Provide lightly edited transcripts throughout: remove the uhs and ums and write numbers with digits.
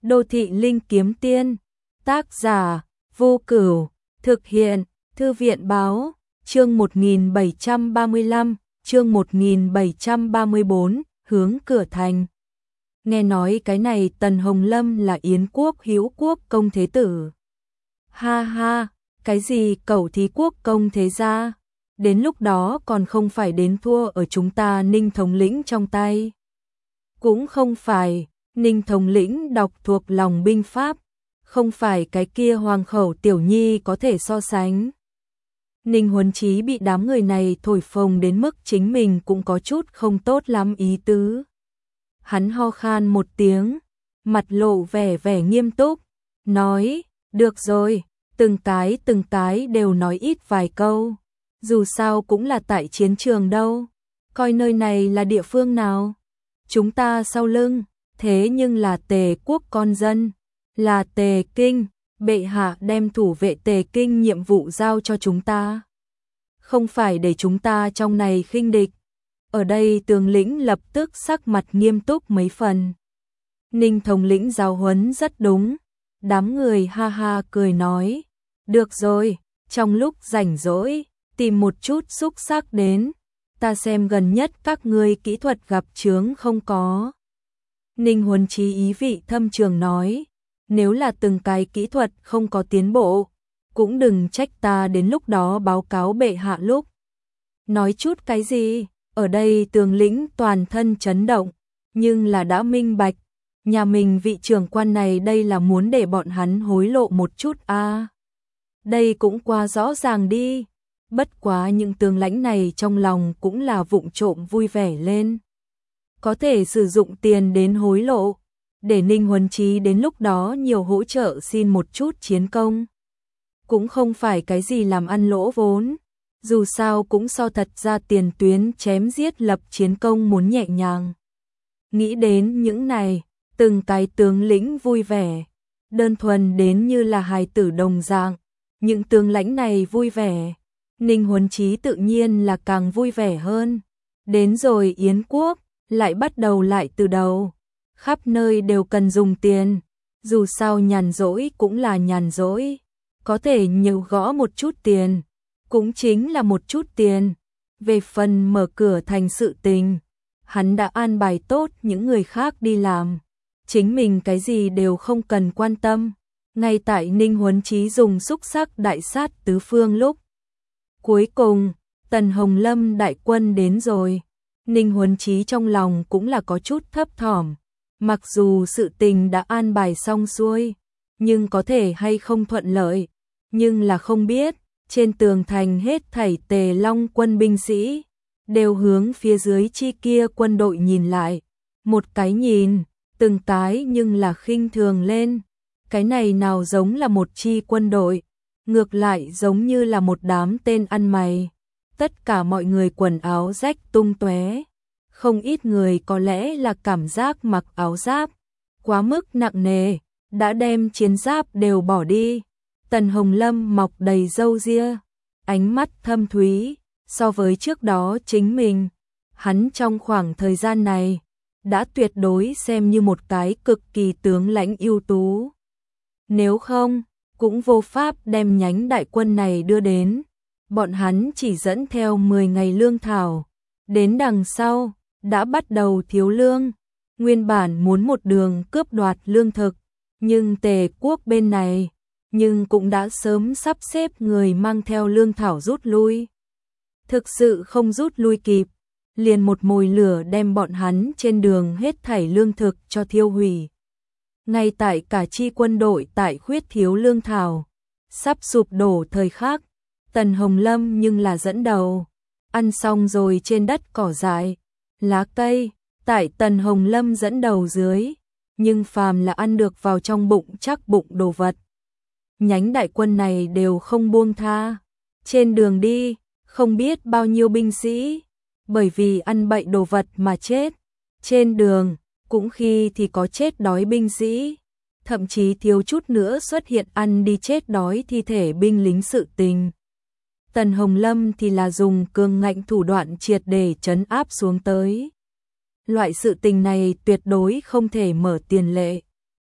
Đô thị linh kiếm tiên, tác giả, Vô Cửu, thực hiện, Thư viện báo, chương 1735, chương 1734, hướng cửa thành. Nghe nói cái này Tần Hồng Lâm là Yến quốc Hữu quốc công thế tử. Ha ha, cái gì cẩu thí quốc công thế gia? Đến lúc đó còn không phải đến thua ở chúng ta Ninh thống lĩnh trong tay. Cũng không phải, Ninh thống lĩnh đọc thuộc lòng binh pháp, không phải cái kia hoàng khẩu tiểu nhi có thể so sánh. Ninh Huấn Chí bị đám người này thổi phồng đến mức chính mình cũng có chút không tốt lắm ý tứ. Hắn ho khan một tiếng, mặt lộ vẻ nghiêm túc, nói, được rồi, từng cái đều nói ít vài câu, dù sao cũng là tại chiến trường đâu, coi nơi này là địa phương nào. Chúng ta sau lưng, thế nhưng là Tề quốc con dân, là Tề Kinh, bệ hạ đem thủ vệ Tề Kinh nhiệm vụ giao cho chúng ta. Không phải để chúng ta trong này khinh địch. Ở đây tướng lĩnh lập tức sắc mặt nghiêm túc mấy phần. Ninh thống lĩnh giáo huấn rất đúng. Đám người ha ha cười nói. Được rồi, trong lúc rảnh rỗi, tìm một chút xúc sắc đến. Ta xem gần nhất các ngươi kỹ thuật gặp chướng không có. Ninh Huấn Chí ý vị thâm trường nói. Nếu là từng cái kỹ thuật không có tiến bộ, cũng đừng trách ta đến lúc đó báo cáo bệ hạ lúc. Nói chút cái gì? Ở đây tướng lĩnh toàn thân chấn động, nhưng là đã minh bạch, nhà mình vị trưởng quan này đây là muốn để bọn hắn hối lộ một chút a. Đây cũng quá rõ ràng đi, bất quá những tướng lãnh này trong lòng cũng là vụng trộm vui vẻ lên. Có thể sử dụng tiền đến hối lộ, để Ninh Huấn Chí đến lúc đó nhiều hỗ trợ xin một chút chiến công. Cũng không phải cái gì làm ăn lỗ vốn. Dù sao cũng so thật ra tiền tuyến chém giết lập chiến công muốn nhẹ nhàng. Nghĩ đến những này, từng cái tướng lĩnh vui vẻ, đơn thuần đến như là hài tử đồng dạng. Những tướng lãnh này vui vẻ, Ninh Huấn Chí tự nhiên là càng vui vẻ hơn. Đến rồi Yến quốc, lại bắt đầu lại từ đầu. Khắp nơi đều cần dùng tiền, dù sao nhàn rỗi cũng là nhàn rỗi. Có thể nhiều gõ một chút tiền. Cũng chính là một chút tiền. Về phần mở cửa thành sự tình, hắn đã an bài tốt những người khác đi làm. Chính mình cái gì đều không cần quan tâm. Ngay tại Ninh Huấn Chí dùng xúc sắc đại sát tứ phương lúc. Cuối cùng, Tần Hồng Lâm đại quân đến rồi. Ninh Huấn Chí trong lòng cũng là có chút thấp thỏm. Mặc dù sự tình đã an bài xong xuôi, nhưng có thể hay không thuận lợi. Nhưng là không biết. Trên tường thành hết thảy Tề Long quân binh sĩ, đều hướng phía dưới chi kia quân đội nhìn lại. Một cái nhìn, từng cái nhưng là khinh thường lên. Cái này nào giống là một chi quân đội, ngược lại giống như là một đám tên ăn mày. Tất cả mọi người quần áo rách tung tóe. Không ít người có lẽ là cảm giác mặc áo giáp quá mức nặng nề, đã đem chiến giáp đều bỏ đi. Tần Hồng Lâm mọc đầy râu ria, ánh mắt thâm thúy, so với trước đó chính mình, hắn trong khoảng thời gian này, đã tuyệt đối xem như một cái cực kỳ tướng lãnh ưu tú. Nếu không, cũng vô pháp đem nhánh đại quân này đưa đến, bọn hắn chỉ dẫn theo 10 ngày lương thảo, đến đằng sau, đã bắt đầu thiếu lương, nguyên bản muốn một đường cướp đoạt lương thực, nhưng Tề quốc bên này, nhưng cũng đã sớm sắp xếp người mang theo lương thảo rút lui. Thực sự không rút lui kịp, liền một mồi lửa đem bọn hắn trên đường hết thảy lương thực cho thiêu hủy. Ngay tại cả chi quân đội tại khuyết thiếu lương thảo, sắp sụp đổ thời khắc, Tần Hồng Lâm nhưng là dẫn đầu, ăn xong rồi trên đất cỏ dại, lá cây, tại Tần Hồng Lâm dẫn đầu dưới, nhưng phàm là ăn được vào trong bụng chắc bụng đồ vật. Nhánh đại quân này đều không buông tha. Trên đường đi, không biết bao nhiêu binh sĩ, bởi vì ăn bậy đồ vật mà chết. Trên đường, cũng khi thì có chết đói binh sĩ, thậm chí thiếu chút nữa xuất hiện ăn đi chết đói thi thể binh lính sự tình. Tần Hồng Lâm thì là dùng cường ngạnh thủ đoạn triệt để trấn áp xuống tới. Loại sự tình này tuyệt đối không thể mở tiền lệ.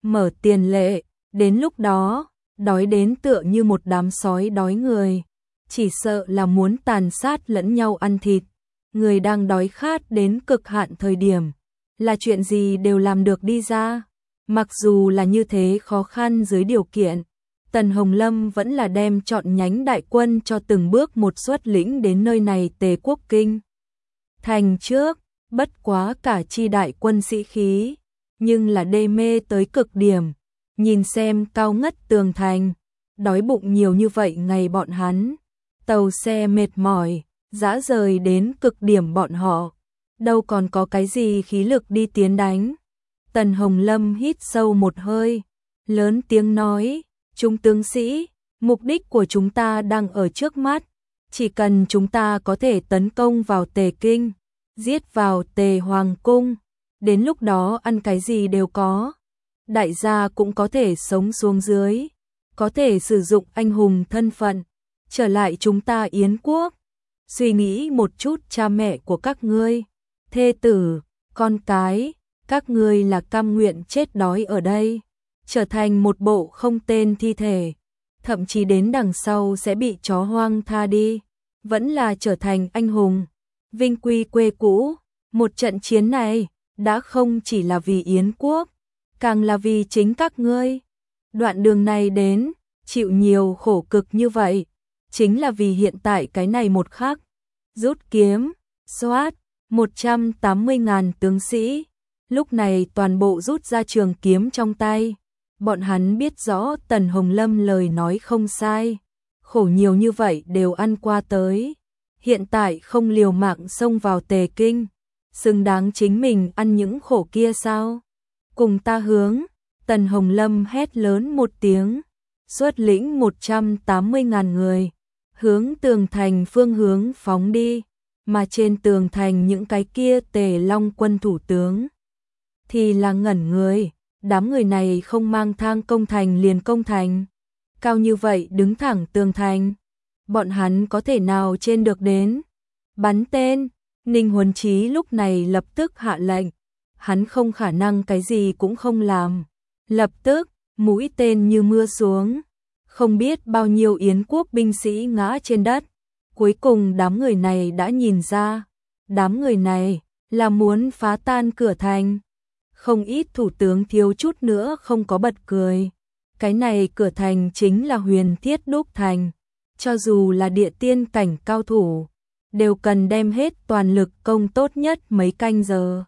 mở tiền lệ, đến lúc đó, đói đến tựa như một đám sói đói người, chỉ sợ là muốn tàn sát lẫn nhau ăn thịt. Người đang đói khát đến cực hạn thời điểm, là chuyện gì đều làm được đi ra. Mặc dù là như thế khó khăn dưới điều kiện, Tần Hồng Lâm vẫn là đem chọn nhánh đại quân cho từng bước một xuất lĩnh đến nơi này Tề Quốc Kinh. Thành trước, bất quá cả chi đại quân sĩ khí, nhưng là đê mê tới cực điểm, nhìn xem cao ngất tường thành, đói bụng nhiều như vậy ngày bọn hắn, tàu xe mệt mỏi, dã rời đến cực điểm bọn họ, đâu còn có cái gì khí lực đi tiến đánh. Tần Hồng Lâm hít sâu một hơi, lớn tiếng nói, Trung tướng sĩ, mục đích của chúng ta đang ở trước mắt, chỉ cần chúng ta có thể tấn công vào Tề Kinh, giết vào Tề Hoàng Cung, đến lúc đó ăn cái gì đều có. Đại gia cũng có thể sống xuống dưới, có thể sử dụng anh hùng thân phận, trở lại chúng ta Yến quốc. Suy nghĩ một chút cha mẹ của các ngươi, thê tử, con cái, các ngươi là cam nguyện chết đói ở đây, trở thành một bộ không tên thi thể, thậm chí đến đằng sau sẽ bị chó hoang tha đi, vẫn là trở thành anh hùng, vinh quy quê cũ. Một trận chiến này đã không chỉ là vì Yến quốc, càng là vì chính các ngươi. Đoạn đường này đến, chịu nhiều khổ cực như vậy, chính là vì hiện tại cái này một khắc. Rút kiếm, xoát, 180.000 tướng sĩ, lúc này toàn bộ rút ra trường kiếm trong tay. Bọn hắn biết rõ Tần Hồng Lâm lời nói không sai, khổ nhiều như vậy đều ăn qua tới. Hiện tại không liều mạng xông vào Tề Kinh, xứng đáng chính mình ăn những khổ kia sao? Cùng ta hướng, Tần Hồng Lâm hét lớn một tiếng, xuất lĩnh 180.000 người, hướng tường thành phương hướng phóng đi, mà trên tường thành những cái kia Tề Long quân thủ tướng thì là ngẩn người, đám người này không mang thang công thành liền công thành, cao như vậy đứng thẳng tường thành, bọn hắn có thể nào trên được đến? Bắn tên. Ninh Huấn Chí lúc này lập tức hạ lệnh, hắn không khả năng cái gì cũng không làm, lập tức mũi tên như mưa xuống, không biết bao nhiêu Yến quốc binh sĩ ngã trên đất. Cuối cùng đám người này đã nhìn ra, đám người này là muốn phá tan cửa thành. Không ít thủ tướng thiếu chút nữa không có bật cười. Cái này cửa thành chính là huyền thiết đúc thành, cho dù là địa tiên cảnh cao thủ, đều cần đem hết toàn lực công tốt nhất mấy canh giờ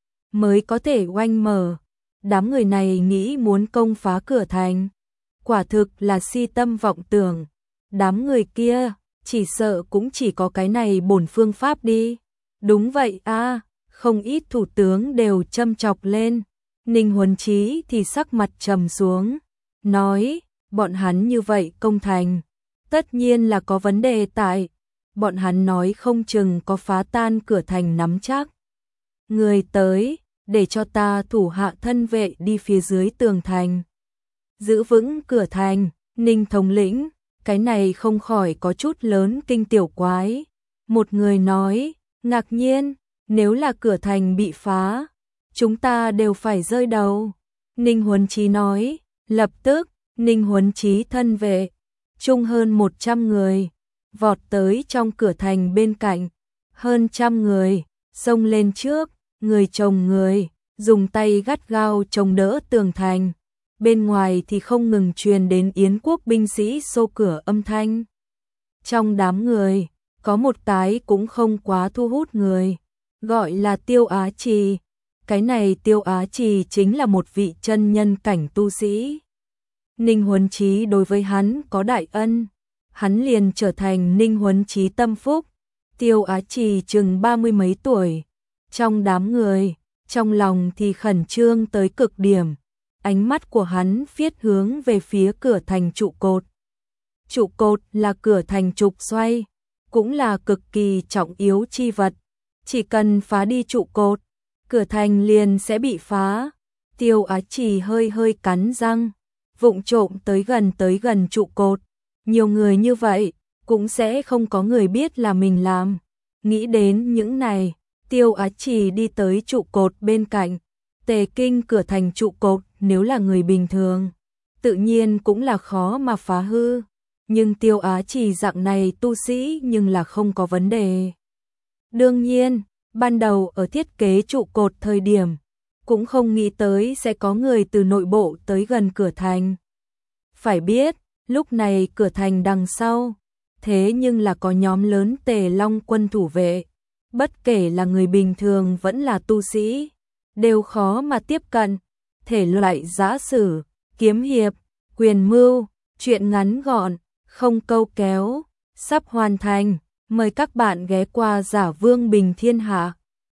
mới có thể oanh mở. Đám người này nghĩ muốn công phá cửa thành, quả thực là si tâm vọng tưởng. Đám người kia chỉ sợ cũng chỉ có cái này bổn phương pháp đi. Đúng vậy a, không ít thủ tướng đều châm chọc lên. Ninh Huấn Chí thì sắc mặt trầm xuống, nói, bọn hắn như vậy công thành, tất nhiên là có vấn đề tại, bọn hắn nói không chừng có phá tan cửa thành nắm chắc. Người tới, để cho ta thủ hạ thân vệ đi phía dưới tường thành, giữ vững cửa thành. Ninh thống lĩnh, cái này không khỏi có chút lớn kinh tiểu quái. Một người nói, ngạc nhiên, nếu là cửa thành bị phá, chúng ta đều phải rơi đầu. Ninh Huấn Chí nói, lập tức, Ninh Huấn Chí thân vệ, chung hơn 100 người, vọt tới trong cửa thành bên cạnh, hơn 100 người, xông lên trước, người chồng người, dùng tay gắt gao chống đỡ tường thành. Bên ngoài thì không ngừng truyền đến Yến quốc binh sĩ xô cửa âm thanh. Trong đám người, có một cái cũng không quá thu hút người, gọi là Tiêu Á Trì. Cái này Tiêu Á Trì chính là một vị chân nhân cảnh tu sĩ. Ninh Huấn Chí đối với hắn có đại ân, hắn liền trở thành Ninh Huấn Chí tâm phúc. Tiêu Á Trì chừng 30 mấy tuổi, trong đám người, trong lòng thì khẩn trương tới cực điểm. Ánh mắt của hắn phiết hướng về phía cửa thành trụ cột. Trụ cột là cửa thành trục xoay, cũng là cực kỳ trọng yếu chi vật. Chỉ cần phá đi trụ cột, cửa thành liền sẽ bị phá. Tiêu Á Trì hơi hơi cắn răng, vụng trộm tới gần trụ cột. Nhiều người như vậy, cũng sẽ không có người biết là mình làm. Nghĩ đến những này, Tiêu Á Trì đi tới trụ cột bên cạnh. Tề Kinh cửa thành trụ cột nếu là người bình thường, tự nhiên cũng là khó mà phá hư. Nhưng Tiêu Á Trì dạng này tu sĩ nhưng là không có vấn đề. Đương nhiên, ban đầu ở thiết kế trụ cột thời điểm, cũng không nghĩ tới sẽ có người từ nội bộ tới gần cửa thành. Phải biết, lúc này cửa thành đằng sau, thế nhưng là có nhóm lớn Tề Long quân thủ vệ. Bất kể là người bình thường vẫn là tu sĩ, đều khó mà tiếp cận. Thể loại giã sử, kiếm hiệp, quyền mưu, truyện ngắn gọn, không câu kéo, sắp hoàn thành. Mời các bạn ghé qua Giả Vương Bình Thiên Hạ.